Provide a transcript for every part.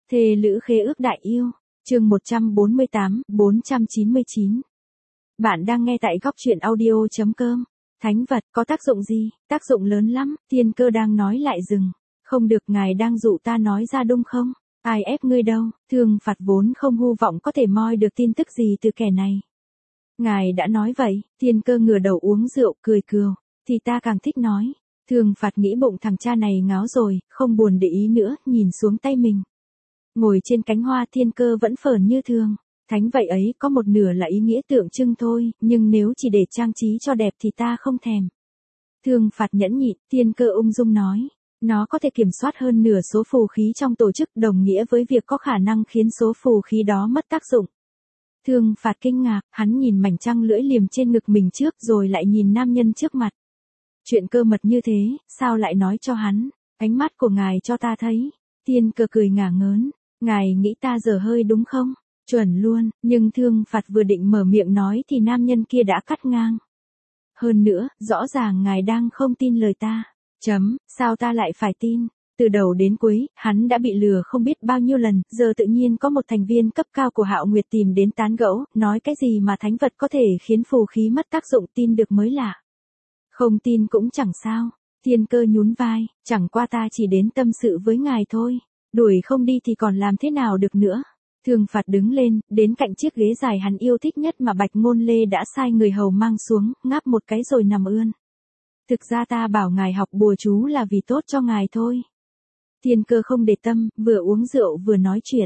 Thề lữ khế ước đại yêu, chương 148, 499. Bạn đang nghe tại góc truyện audio.com. Thánh vật có tác dụng gì? Tác dụng lớn lắm, Thiên Cơ đang nói lại dừng. Không được, ngài đang dụ ta nói ra đúng không? Ai ép ngươi đâu, Thương Phạt vốn không hy vọng có thể moi được tin tức gì từ kẻ này. Ngài đã nói vậy, Thiên Cơ ngửa đầu uống rượu cười cừu, thì ta càng thích nói. Thương Phạt nghĩ bụng thằng cha này ngáo rồi, không buồn để ý nữa, nhìn xuống tay mình. Ngồi trên cánh hoa, Thiên Cơ vẫn phởn như thường. Thánh vậy ấy có một nửa là ý nghĩa tượng trưng thôi, nhưng nếu chỉ để trang trí cho đẹp thì ta không thèm. Thương Phạt nhẫn nhịn, Thiên Cơ ung dung nói. Nó có thể kiểm soát hơn nửa số phù khí trong tổ chức, đồng nghĩa với việc có khả năng khiến số phù khí đó mất tác dụng. Thương Phạt kinh ngạc, hắn nhìn mảnh trăng lưỡi liềm trên ngực mình trước rồi lại nhìn nam nhân trước mặt. Chuyện cơ mật như thế, sao lại nói cho hắn? Ánh mắt của ngài cho ta thấy. Thiên Cơ cười ngả ngớn. Ngài nghĩ ta dở hơi đúng không? Chuẩn luôn, nhưng Thương Phạt vừa định mở miệng nói thì nam nhân kia đã cắt ngang. Hơn nữa, rõ ràng ngài đang không tin lời ta. Sao ta lại phải tin? Từ đầu đến cuối, hắn đã bị lừa không biết bao nhiêu lần, giờ tự nhiên có một thành viên cấp cao của Hạo Nguyệt tìm đến tán gẫu, nói cái gì mà thánh vật có thể khiến phù khí mất tác dụng, tin được mới lạ. Không tin cũng chẳng sao. Thiên Cơ nhún vai, chẳng qua ta chỉ đến tâm sự với ngài thôi. Đuổi không đi thì còn làm thế nào được nữa. Thương Phạt đứng lên, đến cạnh chiếc ghế dài hắn yêu thích nhất mà Bạch Ngôn Lê đã sai người hầu mang xuống, ngáp một cái rồi nằm ươn. Thực ra ta bảo ngài học bùa chú là vì tốt cho ngài thôi. Thiên Cơ không để tâm, vừa uống rượu vừa nói chuyện.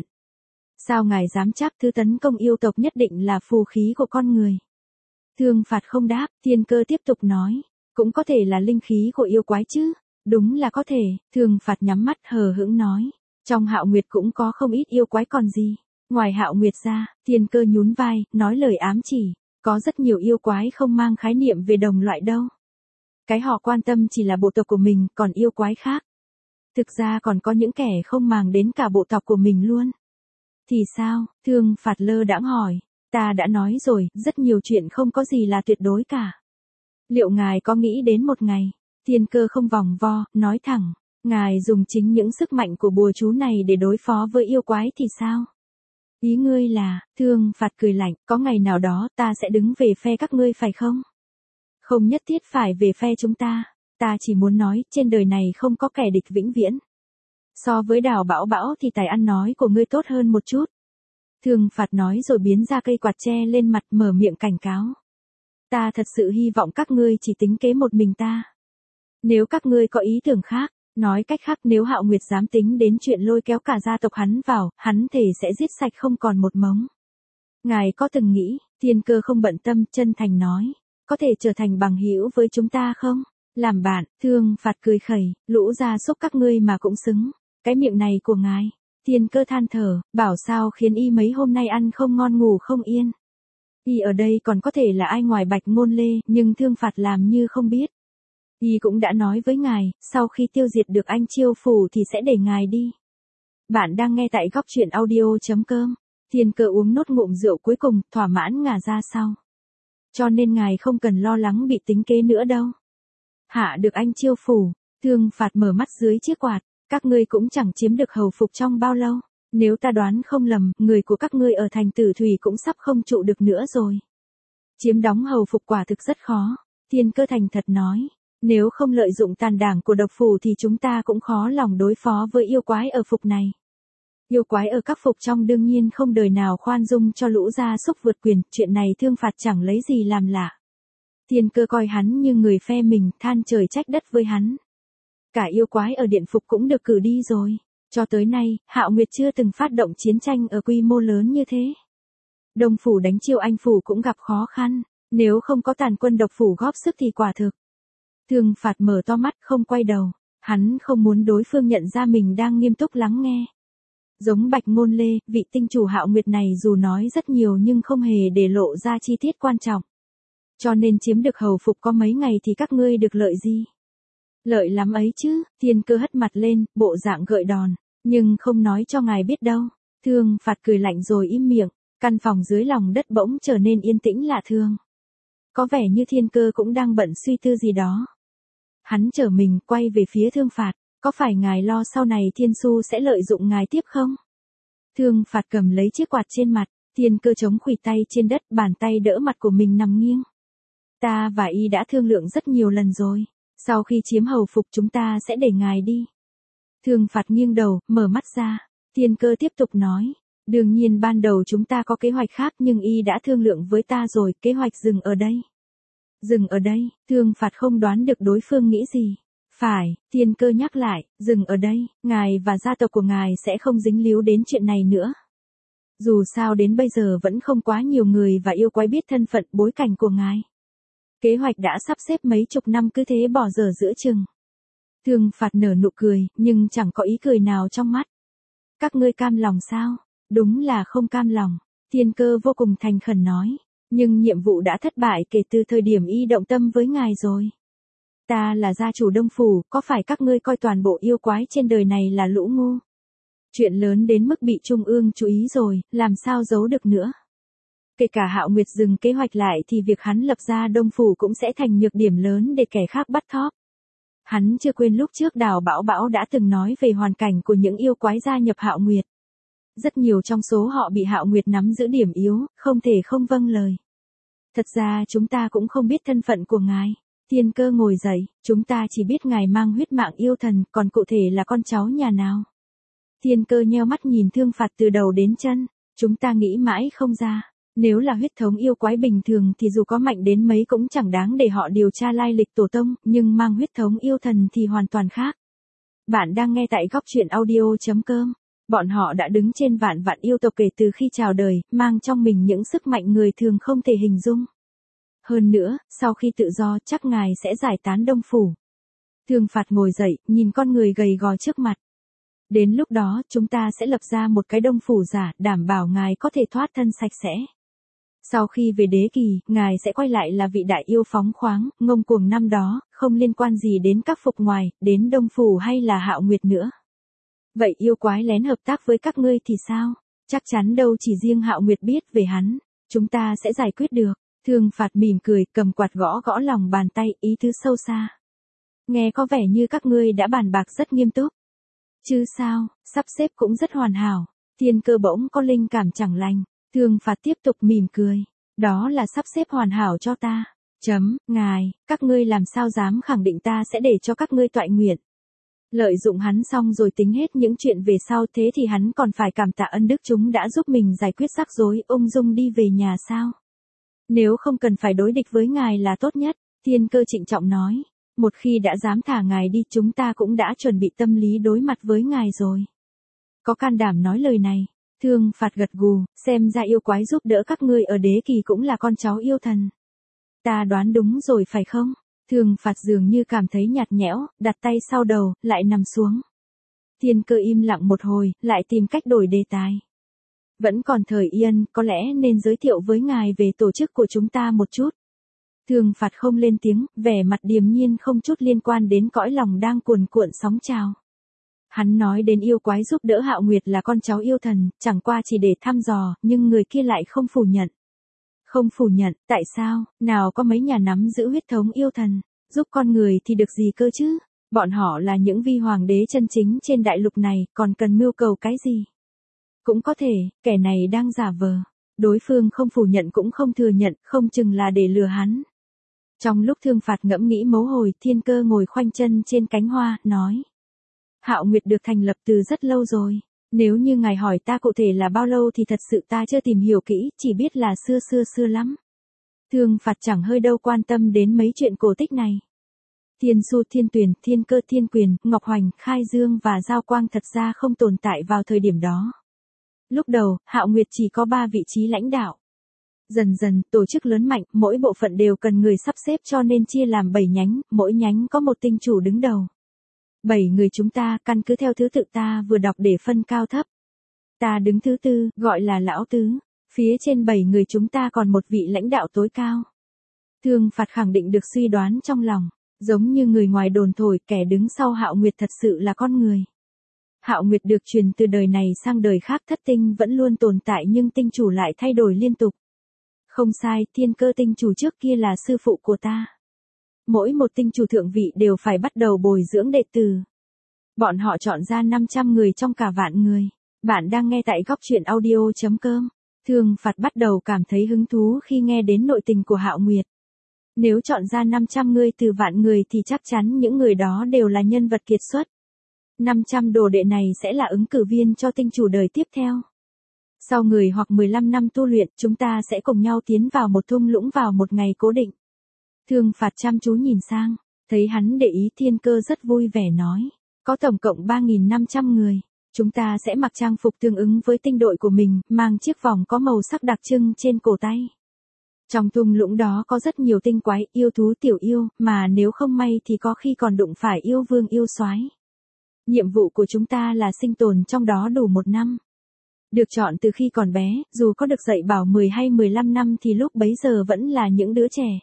Sao ngài dám chắc thứ tấn công yêu tộc nhất định là phù khí của con người? Thương Phạt không đáp, Thiên Cơ tiếp tục nói. Cũng có thể là linh khí của yêu quái chứ. Đúng là có thể, Thương Phạt nhắm mắt hờ hững nói. Trong Hạo Nguyệt cũng có không ít yêu quái còn gì. Ngoài Hạo Nguyệt ra, Thiên Cơ nhún vai, nói lời ám chỉ. Có rất nhiều yêu quái không mang khái niệm về đồng loại đâu. Cái họ quan tâm chỉ là bộ tộc của mình, còn yêu quái khác. Thực ra còn có những kẻ không màng đến cả bộ tộc của mình luôn. Thì sao? Thương Phạt lơ đãng hỏi. Ta đã nói rồi, rất nhiều chuyện không có gì là tuyệt đối cả. Liệu ngài có nghĩ đến một ngày? Thiên Cơ không vòng vo, nói thẳng. Ngài dùng chính những sức mạnh của bùa chú này để đối phó với yêu quái thì sao? Ý ngươi là, Thương Phạt cười lạnh, có ngày nào đó ta sẽ đứng về phe các ngươi phải không? Không nhất thiết phải về phe chúng ta. Ta chỉ muốn nói, trên đời này không có kẻ địch vĩnh viễn. So với Đào Bảo Bảo thì tài ăn nói của ngươi tốt hơn một chút. Thương Phạt nói rồi biến ra cây quạt che lên mặt, mở miệng cảnh cáo. Ta thật sự hy vọng các ngươi chỉ tính kế một mình ta. Nếu các ngươi có ý tưởng khác, nói cách khác, nếu Hạo Nguyệt dám tính đến chuyện lôi kéo cả gia tộc hắn vào, hắn thề sẽ giết sạch không còn một mống. Ngài có từng nghĩ? Thiên Cơ không bận tâm, chân thành nói. Có thể trở thành bằng hữu với chúng ta không? Làm bạn? Thương Phạt cười khẩy, lũ gia súc các ngươi mà cũng xứng. Cái miệng này của ngài. Thiên Cơ than thở, bảo sao khiến y mấy hôm nay ăn không ngon ngủ không yên. Y ở đây còn có thể là ai ngoài Bạch Ngôn Lê, nhưng Thương Phạt làm như không biết. Y cũng đã nói với ngài, sau khi tiêu diệt được anh Chiêu Phủ thì sẽ để ngài đi. Bạn đang nghe tại góc truyện audio.com. Thiên Cơ uống nốt ngụm rượu cuối cùng, thỏa mãn ngả ra sau. Cho nên ngài không cần lo lắng bị tính kế nữa đâu. Hạ được anh Chiêu Phủ, Thương Phạt mở mắt dưới chiếc quạt. Các ngươi cũng chẳng chiếm được hầu phục trong bao lâu. Nếu ta đoán không lầm, người của các ngươi ở thành Tử Thủy cũng sắp không trụ được nữa rồi. Chiếm đóng hầu phục quả thực rất khó. Thiên Cơ thành thật nói. Nếu không lợi dụng tàn đảng của độc phủ thì chúng ta cũng khó lòng đối phó với yêu quái ở phục này. Yêu quái ở các phục trong đương nhiên không đời nào khoan dung cho lũ gia súc vượt quyền, chuyện này Thương Phạt chẳng lấy gì làm lạ. Thiên Cơ coi hắn như người phe mình, than trời trách đất với hắn. Cả yêu quái ở điện phục cũng được cử đi rồi. Cho tới nay, Hạo Nguyệt chưa từng phát động chiến tranh ở quy mô lớn như thế. Đông phủ đánh Chiêu Anh phủ cũng gặp khó khăn, nếu không có tàn quân độc phủ góp sức thì quả thực. Thương Phạt mở to mắt không quay đầu, hắn không muốn đối phương nhận ra mình đang nghiêm túc lắng nghe. Giống Bạch Ngôn Lê, vị tinh chủ Hạo Nguyệt này dù nói rất nhiều nhưng không hề để lộ ra chi tiết quan trọng. Cho nên chiếm được hầu phục có mấy ngày thì các ngươi được lợi gì? Lợi lắm ấy chứ, Thiên Cơ hất mặt lên, bộ dạng gợi đòn, nhưng không nói cho ngài biết đâu. Thương Phạt cười lạnh rồi im miệng, căn phòng dưới lòng đất bỗng trở nên yên tĩnh lạ thường. Có vẻ như Thiên Cơ cũng đang bận suy tư gì đó. Hắn trở mình, quay về phía Thương Phạt, có phải ngài lo sau này Thiên Su sẽ lợi dụng ngài tiếp không? Thương Phạt cầm lấy chiếc quạt trên mặt, Thiên Cơ chống khuỷu tay trên đất, bàn tay đỡ mặt của mình nằm nghiêng. Ta và y đã thương lượng rất nhiều lần rồi. Sau khi chiếm hầu phục chúng ta sẽ để ngài đi. Thương Phạt nghiêng đầu, mở mắt ra. Thiên Cơ tiếp tục nói. Đương nhiên ban đầu chúng ta có kế hoạch khác nhưng y đã thương lượng với ta rồi, kế hoạch dừng ở đây. Dừng ở đây, Thương Phạt không đoán được đối phương nghĩ gì. Phải, Thiên Cơ nhắc lại, dừng ở đây, ngài và gia tộc của ngài sẽ không dính líu đến chuyện này nữa. Dù sao đến bây giờ vẫn không quá nhiều người và yêu quái biết thân phận bối cảnh của ngài. Kế hoạch đã sắp xếp mấy chục năm cứ thế bỏ dở giữa chừng. Thương Phạt nở nụ cười, nhưng chẳng có ý cười nào trong mắt. Các ngươi cam lòng sao? Đúng là không cam lòng. Thiên Cơ vô cùng thành khẩn nói. Nhưng nhiệm vụ đã thất bại kể từ thời điểm y động tâm với ngài rồi. Ta là gia chủ Đông Phủ, có phải các ngươi coi toàn bộ yêu quái trên đời này là lũ ngu? Chuyện lớn đến mức bị Trung ương chú ý rồi, làm sao giấu được nữa? Kể cả Hạo Nguyệt dừng kế hoạch lại thì việc hắn lập ra Đông Phủ cũng sẽ thành nhược điểm lớn để kẻ khác bắt thóp. Hắn chưa quên lúc trước Đào Bảo Bảo đã từng nói về hoàn cảnh của những yêu quái gia nhập Hạo Nguyệt. Rất nhiều trong số họ bị Hạo Nguyệt nắm giữ điểm yếu, không thể không vâng lời. Thật ra chúng ta cũng không biết thân phận của ngài. Thiên Cơ ngồi dậy, chúng ta chỉ biết ngài mang huyết mạng yêu thần, còn cụ thể là con cháu nhà nào. Thiên Cơ nheo mắt nhìn Thương Phạt từ đầu đến chân, chúng ta nghĩ mãi không ra. Nếu là huyết thống yêu quái bình thường thì dù có mạnh đến mấy cũng chẳng đáng để họ điều tra lai lịch tổ tông, nhưng mang huyết thống yêu thần thì hoàn toàn khác. Bạn đang nghe tại góc truyện audio.com. Bọn họ đã đứng trên vạn vạn yêu tộc kể từ khi chào đời, mang trong mình những sức mạnh người thường không thể hình dung. Hơn nữa, sau khi tự do chắc ngài sẽ giải tán Đông Phủ. Thương Phạt ngồi dậy, nhìn con người gầy gò trước mặt. Đến lúc đó chúng ta sẽ lập ra một cái Đông Phủ giả, đảm bảo ngài có thể thoát thân sạch sẽ. Sau khi về đế kỳ, ngài sẽ quay lại là vị đại yêu phóng khoáng, ngông cuồng năm đó, không liên quan gì đến các phục ngoài, đến Đông Phủ hay là Hạo Nguyệt nữa. Vậy yêu quái lén hợp tác với các ngươi thì sao? Chắc chắn đâu chỉ riêng Hạo Nguyệt biết về hắn. Chúng ta sẽ giải quyết được. Thương Phạt mỉm cười, cầm quạt gõ gõ lòng bàn tay, ý tứ sâu xa. Nghe có vẻ như các ngươi đã bàn bạc rất nghiêm túc. Chứ sao, sắp xếp cũng rất hoàn hảo. Thiên Cơ bỗng có linh cảm chẳng lành. Thương Phạt tiếp tục mỉm cười. Đó là sắp xếp hoàn hảo cho ta. Ngài, các ngươi làm sao dám khẳng định ta sẽ để cho các ngươi toại nguyện. Lợi dụng hắn xong rồi tính hết những chuyện về sau, thế thì hắn còn phải cảm tạ ân đức chúng đã giúp mình giải quyết rắc rối, ung dung đi về nhà sao? Nếu không cần phải đối địch với ngài là tốt nhất, Thiên Cơ trịnh trọng nói. Một khi đã dám thả ngài đi chúng ta cũng đã chuẩn bị tâm lý đối mặt với ngài rồi. Có can đảm nói lời này. Thương Phạt gật gù, xem ra yêu quái giúp đỡ các ngươi ở đế kỳ cũng là con cháu yêu thần. Ta đoán đúng rồi phải không? Thương Phạt dường như cảm thấy nhạt nhẽo, đặt tay sau đầu, lại nằm xuống. Thiên Cơ im lặng một hồi, lại tìm cách đổi đề tài. Vẫn còn thời Yên, có lẽ nên giới thiệu với ngài về tổ chức của chúng ta một chút. Thương Phạt không lên tiếng, vẻ mặt điềm nhiên không chút liên quan đến cõi lòng đang cuồn cuộn sóng trào. Hắn nói đến yêu quái giúp đỡ Hạo Nguyệt là con cháu yêu thần, chẳng qua chỉ để thăm dò, nhưng người kia lại không phủ nhận. Không phủ nhận, tại sao, nào có mấy nhà nắm giữ huyết thống yêu thần, giúp con người thì được gì cơ chứ, bọn họ là những vi hoàng đế chân chính trên đại lục này, còn cần mưu cầu cái gì. Cũng có thể, kẻ này đang giả vờ, đối phương không phủ nhận cũng không thừa nhận, không chừng là để lừa hắn. Trong lúc Thương Phạt ngẫm nghĩ mấu hồi, Thiên Cơ ngồi khoanh chân trên cánh hoa, nói. Hạo Nguyệt được thành lập từ rất lâu rồi. Nếu như ngài hỏi ta cụ thể là bao lâu thì thật sự ta chưa tìm hiểu kỹ, chỉ biết là xưa lắm. Thương Phạt chẳng hơi đâu quan tâm đến mấy chuyện cổ tích này. Thiên Su Thiên Tuyền, Thiên Cơ Thiên Quyền, Ngọc Hoành, Khai Dương và Giao Quang thật ra không tồn tại vào thời điểm đó. Lúc đầu, Hạo Nguyệt chỉ có 3 vị trí lãnh đạo. Dần dần, tổ chức lớn mạnh, mỗi bộ phận đều cần người sắp xếp cho nên chia làm 7 nhánh, mỗi nhánh có một tinh chủ đứng đầu. 7 người chúng ta, căn cứ theo thứ tự ta vừa đọc để phân cao thấp. Ta đứng thứ tư, gọi là Lão Tứ. Phía trên 7 người chúng ta còn một vị lãnh đạo tối cao. Thương Phạt khẳng định được suy đoán trong lòng. Giống như người ngoài đồn thổi, kẻ đứng sau Hạo Nguyệt thật sự là con người. Hạo Nguyệt được truyền từ đời này sang đời khác, thất tinh vẫn luôn tồn tại nhưng tinh chủ lại thay đổi liên tục. Không sai, Thiên Cơ tinh chủ trước kia là sư phụ của ta. Mỗi một tinh chủ thượng vị đều phải bắt đầu bồi dưỡng đệ tử. Bọn họ chọn ra 500 người trong cả vạn người. Bạn đang nghe tại góc chuyện audio.com. Thương Phạt bắt đầu cảm thấy hứng thú khi nghe đến nội tình của Hạo Nguyệt. Nếu chọn ra 500 người từ vạn người thì chắc chắn những người đó đều là nhân vật kiệt xuất. 500 đồ đệ này sẽ là ứng cử viên cho tinh chủ đời tiếp theo. Sau người hoặc 15 năm tu luyện, chúng ta sẽ cùng nhau tiến vào một thung lũng vào một ngày cố định. Thương Phạt chăm chú nhìn sang, thấy hắn để ý Thiên Cơ rất vui vẻ nói. Có tổng cộng 3.500 người. Chúng ta sẽ mặc trang phục tương ứng với tinh đội của mình, mang chiếc vòng có màu sắc đặc trưng trên cổ tay. Trong thung lũng đó có rất nhiều tinh quái, yêu thú tiểu yêu, mà nếu không may thì có khi còn đụng phải yêu vương yêu soái. Nhiệm vụ của chúng ta là sinh tồn trong đó đủ 1 năm. Được chọn từ khi còn bé, dù có được dạy bảo 10 hay 15 năm thì lúc bấy giờ vẫn là những đứa trẻ.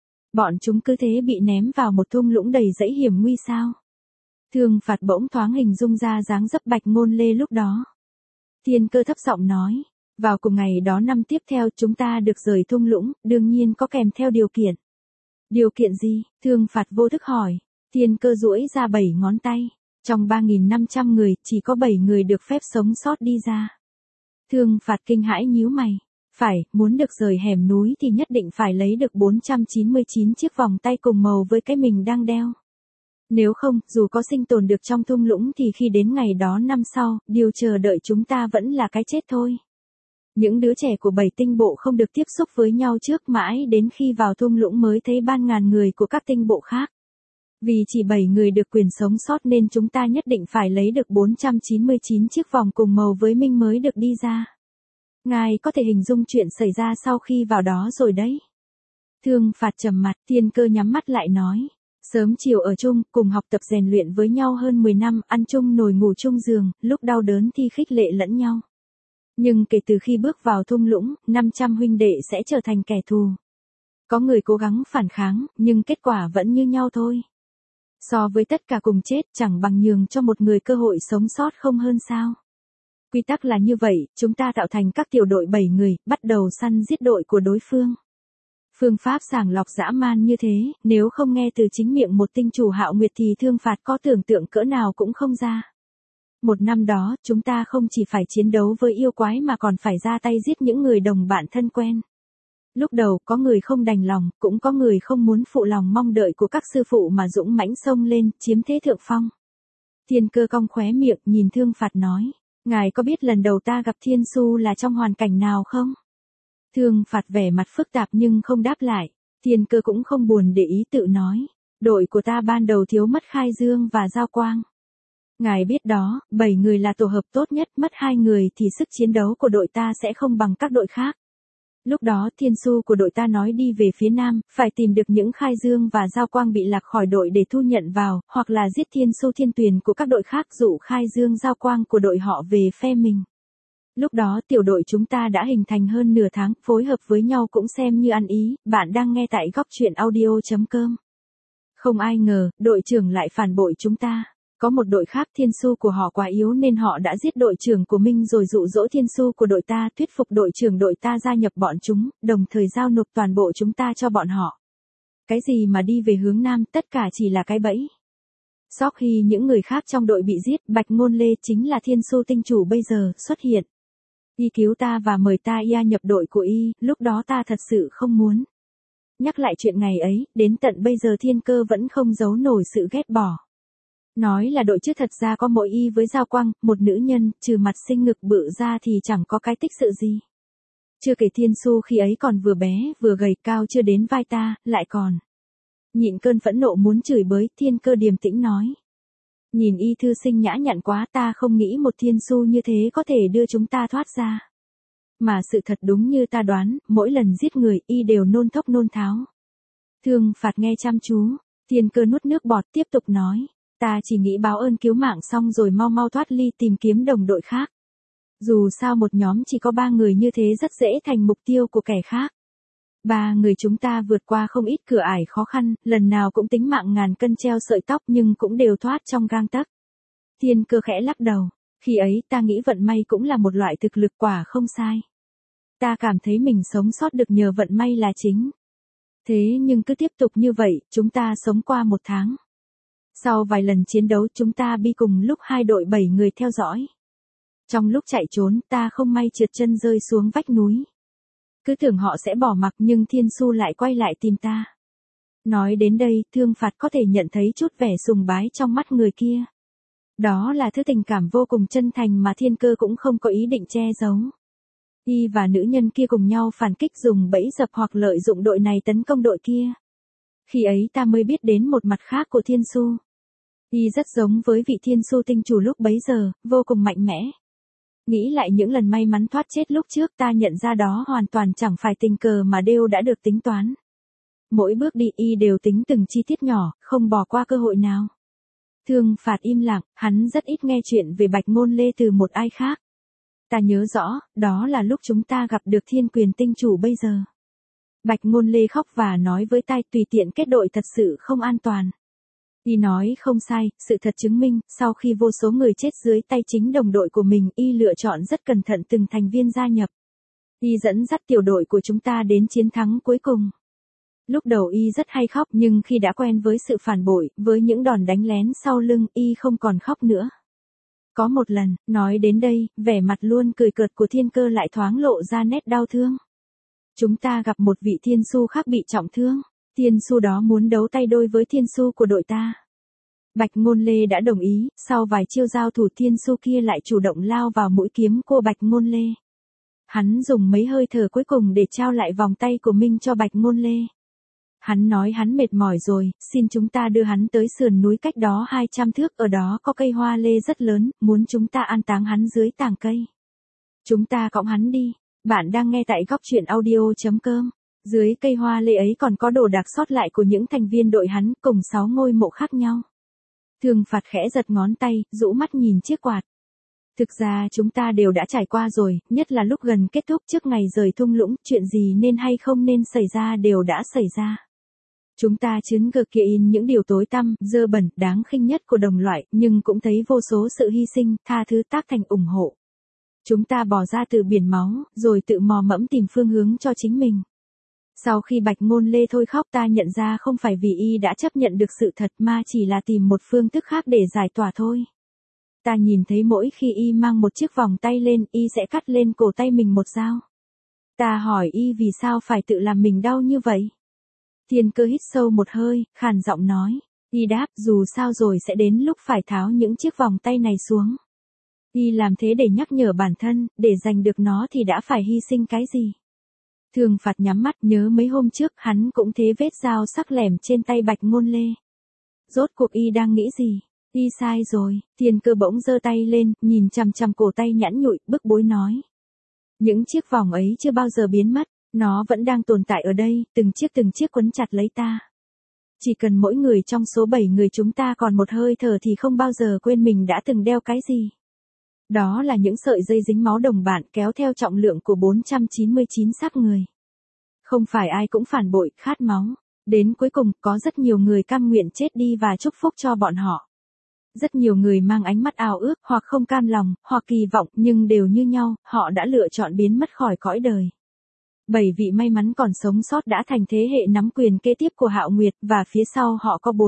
Bọn chúng cứ thế bị ném vào một thung lũng đầy dãy hiểm nguy sao. Thương Phạt bỗng thoáng hình dung ra dáng dấp Bạch Ngôn Lê lúc đó. Thiên Cơ thấp giọng nói, vào cùng ngày đó năm tiếp theo chúng ta được rời thung lũng, đương nhiên có kèm theo điều kiện. Điều kiện gì? Thương Phạt vô thức hỏi. Thiên Cơ duỗi ra 7 ngón tay. Trong 3.500 người, chỉ có 7 người được phép sống sót đi ra. Thương Phạt kinh hãi nhíu mày. Phải, muốn được rời hẻm núi thì nhất định phải lấy được 499 chiếc vòng tay cùng màu với cái mình đang đeo. Nếu không, dù có sinh tồn được trong thung lũng thì khi đến ngày đó năm sau, điều chờ đợi chúng ta vẫn là cái chết thôi. Những đứa trẻ của 7 tinh bộ không được tiếp xúc với nhau trước mãi đến khi vào thung lũng mới thấy ban ngàn người của các tinh bộ khác. Vì chỉ 7 người được quyền sống sót nên chúng ta nhất định phải lấy được 499 chiếc vòng cùng màu với mình mới được đi ra. Ngài có thể hình dung chuyện xảy ra sau khi vào đó rồi đấy. Thương Phạt trầm mặt, Thiên Cơ nhắm mắt lại nói. Sớm chiều ở chung, cùng học tập rèn luyện với nhau hơn 10 năm, ăn chung nồi ngủ chung giường, lúc đau đớn thì khích lệ lẫn nhau. Nhưng kể từ khi bước vào thung lũng, 500 huynh đệ sẽ trở thành kẻ thù. Có người cố gắng phản kháng, nhưng kết quả vẫn như nhau thôi. So với tất cả cùng chết, chẳng bằng nhường cho một người cơ hội sống sót không hơn sao. Quy tắc là như vậy, chúng ta tạo thành các tiểu đội 7 người, bắt đầu săn giết đội của đối phương. Phương pháp sàng lọc dã man như thế, nếu không nghe từ chính miệng một tinh chủ Hạo Nguyệt thì Thương Phạt có tưởng tượng cỡ nào cũng không ra. Một năm đó, chúng ta không chỉ phải chiến đấu với yêu quái mà còn phải ra tay giết những người đồng bạn thân quen. Lúc đầu, có người không đành lòng, cũng có người không muốn phụ lòng mong đợi của các sư phụ mà dũng mãnh xông lên, chiếm thế thượng phong. Thiên Cơ cong khóe miệng, nhìn Thương Phạt nói, ngài có biết lần đầu ta gặp Thiên Su là trong hoàn cảnh nào không? Thương Phạt vẻ mặt phức tạp nhưng không đáp lại. Thiên Cơ cũng không buồn để ý tự nói. Đội của ta ban đầu thiếu mất Khai Dương và Giao Quang. Ngài biết đó, 7 người là tổ hợp tốt nhất, mất 2 người thì sức chiến đấu của đội ta sẽ không bằng các đội khác. Lúc đó Thiên Su của đội ta nói đi về phía nam, phải tìm được những Khai Dương và Giao Quang bị lạc khỏi đội để thu nhận vào, hoặc là giết Thiên Su Thiên Tuyền của các đội khác dụ Khai Dương Giao Quang của đội họ về phe mình. Lúc đó tiểu đội chúng ta đã hình thành hơn nửa tháng, phối hợp với nhau cũng xem như ăn ý. Bạn đang nghe tại góc chuyện audio.com. Không ai ngờ, đội trưởng lại phản bội chúng ta. Có một đội khác Thiên Su của họ quá yếu nên họ đã giết đội trưởng của mình rồi dụ dỗ Thiên Su của đội ta thuyết phục đội trưởng đội ta gia nhập bọn chúng, đồng thời giao nộp toàn bộ chúng ta cho bọn họ. Cái gì mà đi về hướng nam, tất cả chỉ là cái bẫy. Sau khi những người khác trong đội bị giết, Bạch Ngôn Lê chính là Thiên Su tinh chủ bây giờ xuất hiện. Y cứu ta và mời ta gia nhập đội của Y, lúc đó ta thật sự không muốn. Nhắc lại chuyện ngày ấy, đến tận bây giờ Thiên Cơ vẫn không giấu nổi sự ghét bỏ. Nói là đội chứ thật ra có mỗi Y với Giao Quang, một nữ nhân, trừ mặt sinh ngực bự ra thì chẳng có cái tích sự gì. Chưa kể Thiên Su khi ấy còn vừa bé, vừa gầy cao chưa đến vai ta, lại còn. Nhịn cơn phẫn nộ muốn chửi bới, Thiên Cơ điềm tĩnh nói. Nhìn Y thư sinh nhã nhặn quá, ta không nghĩ một Thiên Su như thế có thể đưa chúng ta thoát ra. Mà sự thật đúng như ta đoán, mỗi lần giết người Y đều nôn thốc nôn tháo. Thương Phạt nghe chăm chú, Thiên Cơ nuốt nước bọt tiếp tục nói. Ta chỉ nghĩ báo ơn cứu mạng xong rồi mau mau thoát ly tìm kiếm đồng đội khác. Dù sao một nhóm chỉ có 3 người như thế rất dễ thành mục tiêu của kẻ khác. 3 người chúng ta vượt qua không ít cửa ải khó khăn, lần nào cũng tính mạng ngàn cân treo sợi tóc nhưng cũng đều thoát trong gang tấc. Thiên Cơ khẽ lắc đầu, khi ấy ta nghĩ vận may cũng là một loại thực lực quả không sai. Ta cảm thấy mình sống sót được nhờ vận may là chính. Thế nhưng cứ tiếp tục như vậy, chúng ta sống qua 1 tháng. Sau vài lần chiến đấu chúng ta bi cùng lúc 2 đội 7 người theo dõi. Trong lúc chạy trốn, ta không may trượt chân rơi xuống vách núi. Cứ tưởng họ sẽ bỏ mặc nhưng Thiên Su lại quay lại tìm ta. Nói đến đây, Thương Phạt có thể nhận thấy chút vẻ sùng bái trong mắt người kia. Đó là thứ tình cảm vô cùng chân thành mà Thiên Cơ cũng không có ý định che giấu. Y và nữ nhân kia cùng nhau phản kích dùng bẫy dập hoặc lợi dụng đội này tấn công đội kia. Khi ấy ta mới biết đến một mặt khác của Thiên Su. Y rất giống với vị Thiên Su tinh chủ lúc bấy giờ, vô cùng mạnh mẽ. Nghĩ lại những lần may mắn thoát chết lúc trước ta nhận ra đó hoàn toàn chẳng phải tình cờ mà đều đã được tính toán. Mỗi bước đi Y đều tính từng chi tiết nhỏ, không bỏ qua cơ hội nào. Thương Phạt im lặng, hắn rất ít nghe chuyện về Bạch Ngôn Lê từ một ai khác. Ta nhớ rõ, đó là lúc chúng ta gặp được Thiên Quyền tinh chủ bây giờ. Bạch Ngôn Lê khóc và nói với tai tùy tiện kết đội thật sự không an toàn. Y nói không sai, sự thật chứng minh, sau khi vô số người chết dưới tay chính đồng đội của mình, Y lựa chọn rất cẩn thận từng thành viên gia nhập. Y dẫn dắt tiểu đội của chúng ta đến chiến thắng cuối cùng. Lúc đầu Y rất hay khóc nhưng khi đã quen với sự phản bội, với những đòn đánh lén sau lưng, Y không còn khóc nữa. Có một lần, nói đến đây, vẻ mặt luôn cười cợt của Thiên Cơ lại thoáng lộ ra nét đau thương. Chúng ta gặp một vị Thiên Su khác bị trọng thương. Thiên Su đó muốn đấu tay đôi với Thiên Su của đội ta. Bạch Ngôn Lê đã đồng ý, sau vài chiêu giao thủ Thiên Su kia lại chủ động lao vào mũi kiếm của Bạch Ngôn Lê. Hắn dùng mấy hơi thở cuối cùng để trao lại vòng tay của mình cho Bạch Ngôn Lê. Hắn nói hắn mệt mỏi rồi, xin chúng ta đưa hắn tới sườn núi cách đó 200 thước, ở đó có cây hoa lê rất lớn, muốn chúng ta an táng hắn dưới tàng cây. Chúng ta cõng hắn đi. Bạn đang nghe tại góc truyện audio.com. Dưới cây hoa lê ấy còn có đồ đạc sót lại của những thành viên đội hắn, cùng 6 ngôi mộ khác nhau. Thương Phạt khẽ giật ngón tay, rũ mắt nhìn chiếc quạt. Thực ra chúng ta đều đã trải qua rồi, nhất là lúc gần kết thúc trước ngày rời thung lũng, chuyện gì nên hay không nên xảy ra đều đã xảy ra. Chúng ta chứng ngược kia in những điều tối tăm, dơ bẩn, đáng khinh nhất của đồng loại, nhưng cũng thấy vô số sự hy sinh, tha thứ tác thành ủng hộ. Chúng ta bò ra từ biển máu, rồi tự mò mẫm tìm phương hướng cho chính mình. Sau khi Bạch Ngôn Lê thôi khóc ta nhận ra không phải vì Y đã chấp nhận được sự thật mà chỉ là tìm một phương thức khác để giải tỏa thôi. Ta nhìn thấy mỗi khi Y mang một chiếc vòng tay lên, Y sẽ cắt lên cổ tay mình một dao. Ta hỏi Y vì sao phải tự làm mình đau như vậy? Thiên Cơ hít sâu một hơi, khàn giọng nói. Y đáp, dù sao rồi sẽ đến lúc phải tháo những chiếc vòng tay này xuống. Y làm thế để nhắc nhở bản thân, để giành được nó thì đã phải hy sinh cái gì? Thương Phạt nhắm mắt nhớ mấy hôm trước hắn cũng thế vết dao sắc lẻm trên tay Bạch Ngôn Lê. Rốt cuộc Y đang nghĩ gì? Y sai rồi. Thiên Cơ bỗng giơ tay lên, nhìn chằm chằm cổ tay nhẵn nhụi, bức bối nói. Những chiếc vòng ấy chưa bao giờ biến mất, nó vẫn đang tồn tại ở đây, từng chiếc quấn chặt lấy ta. Chỉ cần mỗi người trong số 7 người chúng ta còn một hơi thở thì không bao giờ quên mình đã từng đeo cái gì. Đó là những sợi dây dính máu đồng bạn kéo theo trọng lượng của 499 xác người. Không phải ai cũng phản bội, khát máu. Đến cuối cùng, có rất nhiều người cam nguyện chết đi và chúc phúc cho bọn họ. Rất nhiều người mang ánh mắt ao ước, hoặc không cam lòng, hoặc kỳ vọng, nhưng đều như nhau, họ đã lựa chọn biến mất khỏi cõi đời. 7 vị may mắn còn sống sót đã thành thế hệ nắm quyền kế tiếp của Hạo Nguyệt, và phía sau họ có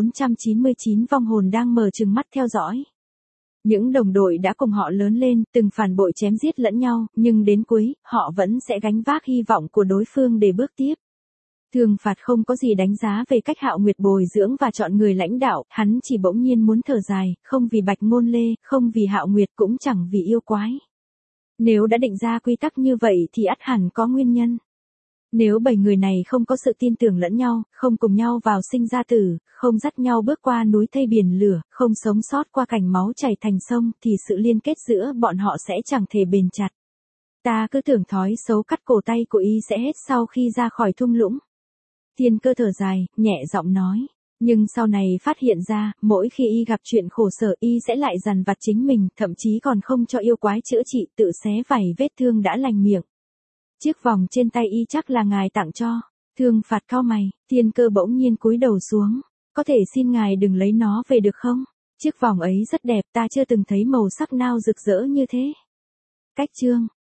499 vong hồn đang mở trừng mắt theo dõi. Những đồng đội đã cùng họ lớn lên, từng phản bội chém giết lẫn nhau, nhưng đến cuối, họ vẫn sẽ gánh vác hy vọng của đối phương để bước tiếp. Thương Phạt không có gì đánh giá về cách Hạo Nguyệt bồi dưỡng và chọn người lãnh đạo, hắn chỉ bỗng nhiên muốn thở dài, không vì Bạch Ngôn Lê, không vì Hạo Nguyệt, cũng chẳng vì yêu quái. Nếu đã định ra quy tắc như vậy thì ắt hẳn có nguyên nhân. Nếu 7 người này không có sự tin tưởng lẫn nhau, không cùng nhau vào sinh ra tử, không dắt nhau bước qua núi thây biển lửa, không sống sót qua cảnh máu chảy thành sông, thì sự liên kết giữa bọn họ sẽ chẳng thể bền chặt. Ta cứ tưởng thói xấu cắt cổ tay của Y sẽ hết sau khi ra khỏi thung lũng. Thiên Cơ thở dài, nhẹ giọng nói. Nhưng sau này phát hiện ra, mỗi khi Y gặp chuyện khổ sở Y sẽ lại dằn vặt chính mình, thậm chí còn không cho yêu quái chữa trị, tự xé vảy vết thương đã lành miệng. Chiếc vòng trên tay Y chắc là ngài tặng cho. Thương Phạt cau mày, Thiên Cơ bỗng nhiên cúi đầu xuống. Có thể xin ngài đừng lấy nó về được không? Chiếc vòng ấy rất đẹp, ta chưa từng thấy màu sắc nào rực rỡ như thế. Cách chương.